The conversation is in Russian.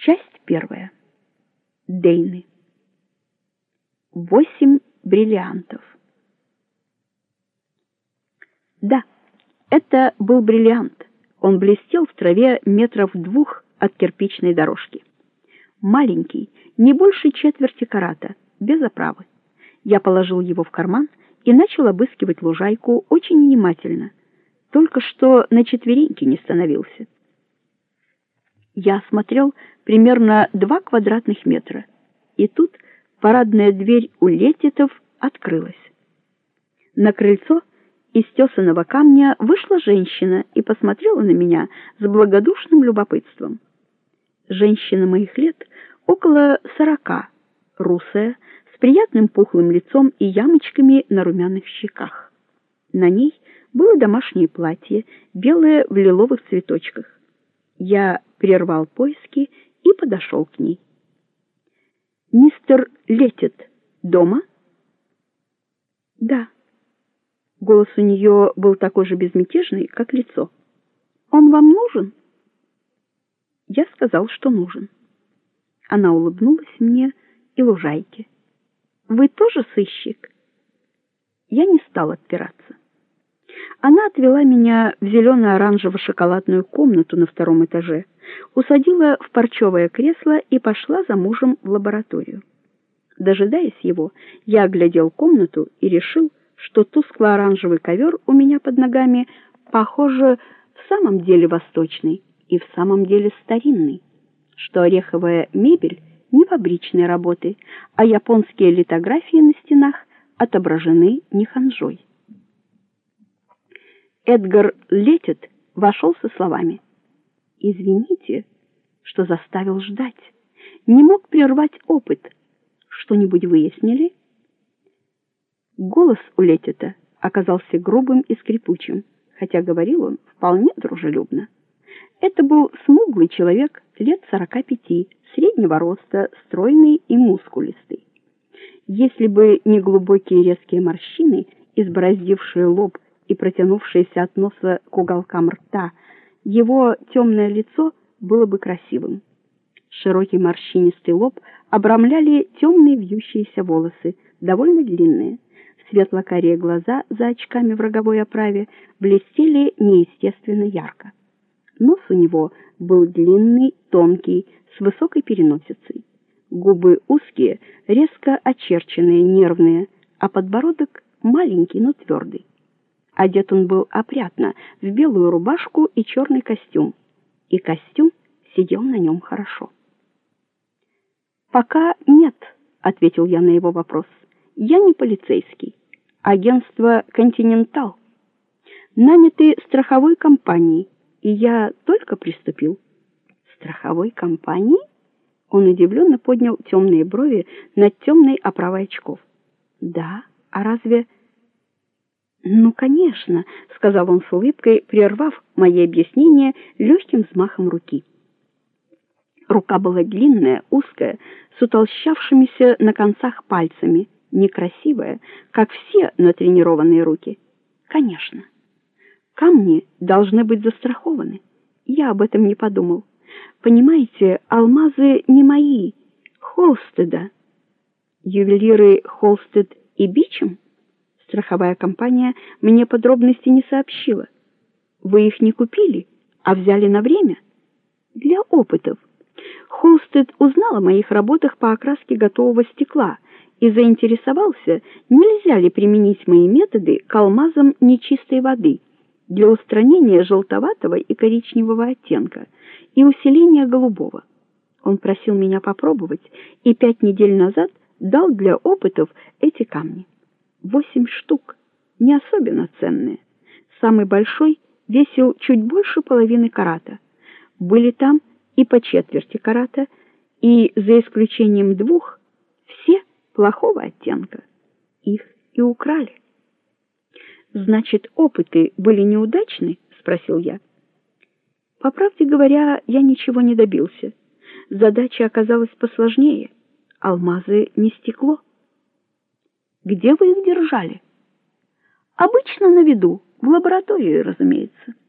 Часть первая. Дейны. 8 бриллиантов. Да, это был бриллиант. Он блестел в траве метров 2 от кирпичной дорожки. Маленький, не больше четверти карата, без оправы. Я положил его в карман и начал обыскивать лужайку очень внимательно. Только что на четвереньки не становился. Я осмотрел примерно 2 квадратных метра, и тут парадная дверь у Летитов открылась. На крыльцо из тесаного камня вышла женщина и посмотрела на меня с благодушным любопытством. Женщина моих лет, около 40, русая, с приятным пухлым лицом и ямочками на румяных щеках. На ней было домашнее платье, белое в лиловых цветочках. Я прервал поиски и подошел к ней. «Мистер Летит дома?» «Да». Голос у нее был такой же безмятежный, как лицо. «Он вам нужен?» Я сказал, что нужен. Она улыбнулась мне и лужайке. «Вы тоже сыщик?» Я не стал отпираться. Она отвела меня в зелено-оранжево-шоколадную комнату на 2-м этаже, усадила в парчевое кресло и пошла за мужем в лабораторию. Дожидаясь его, я оглядел комнату и решил, что тускло-оранжевый ковер у меня под ногами, похоже, в самом деле восточный и в самом деле старинный, что ореховая мебель не фабричной работы, а японские литографии на стенах отображены не ханжой. Эдгар Летит вошел со словами: «Извините, что заставил ждать. Не мог прервать опыт. Что-нибудь выяснили?» Голос у Летита оказался грубым и скрипучим, хотя говорил он вполне дружелюбно. Это был смуглый человек лет 45, среднего роста, стройный и мускулистый. Если бы не глубокие резкие морщины, избороздившие лоб и протянувшееся от носа к уголкам рта, его темное лицо было бы красивым. Широкий морщинистый лоб обрамляли темные вьющиеся волосы, довольно длинные. Светло-карие глаза за очками в роговой оправе блестели неестественно ярко. Нос у него был длинный, тонкий, с высокой переносицей. Губы узкие, резко очерченные, нервные, а подбородок маленький, но твердый. Одет он был опрятно, в белую рубашку и черный костюм, и костюм сидел на нем хорошо. «Пока нет», — ответил я на его вопрос. «Я не полицейский. Агентство «Континентал», наняты страховой компанией, и я только приступил». «Страховой компанией?» Он удивленно поднял темные брови над темной оправой очков. «Да, а разве...» «Ну, конечно», — сказал он с улыбкой, прервав мои объяснения легким взмахом руки. Рука была длинная, узкая, с утолщавшимися на концах пальцами, некрасивая, как все натренированные руки. «Конечно. Камни должны быть застрахованы. Я об этом не подумал. Понимаете, алмазы не мои, Холстеда». «Ювелиры Холстед и Бичем?» Страховая компания мне подробности не сообщила. «Вы их не купили, а взяли на время?» «Для опытов. Холстед узнал о моих работах по окраске готового стекла и заинтересовался, нельзя ли применить мои методы к алмазам нечистой воды для устранения желтоватого и коричневого оттенка и усиления голубого. Он просил меня попробовать и 5 недель назад дал для опытов эти камни. 8 штук, не особенно ценные. Самый большой весил чуть больше половины карата. Были там и по четверти карата, и, за исключением 2, все плохого оттенка. Их и украли». «Значит, опыты были неудачны?» — спросил я. «По правде говоря, я ничего не добился. Задача оказалась посложнее. Алмазы не стекло». «Где вы их держали?» «Обычно на виду, в лаборатории, разумеется».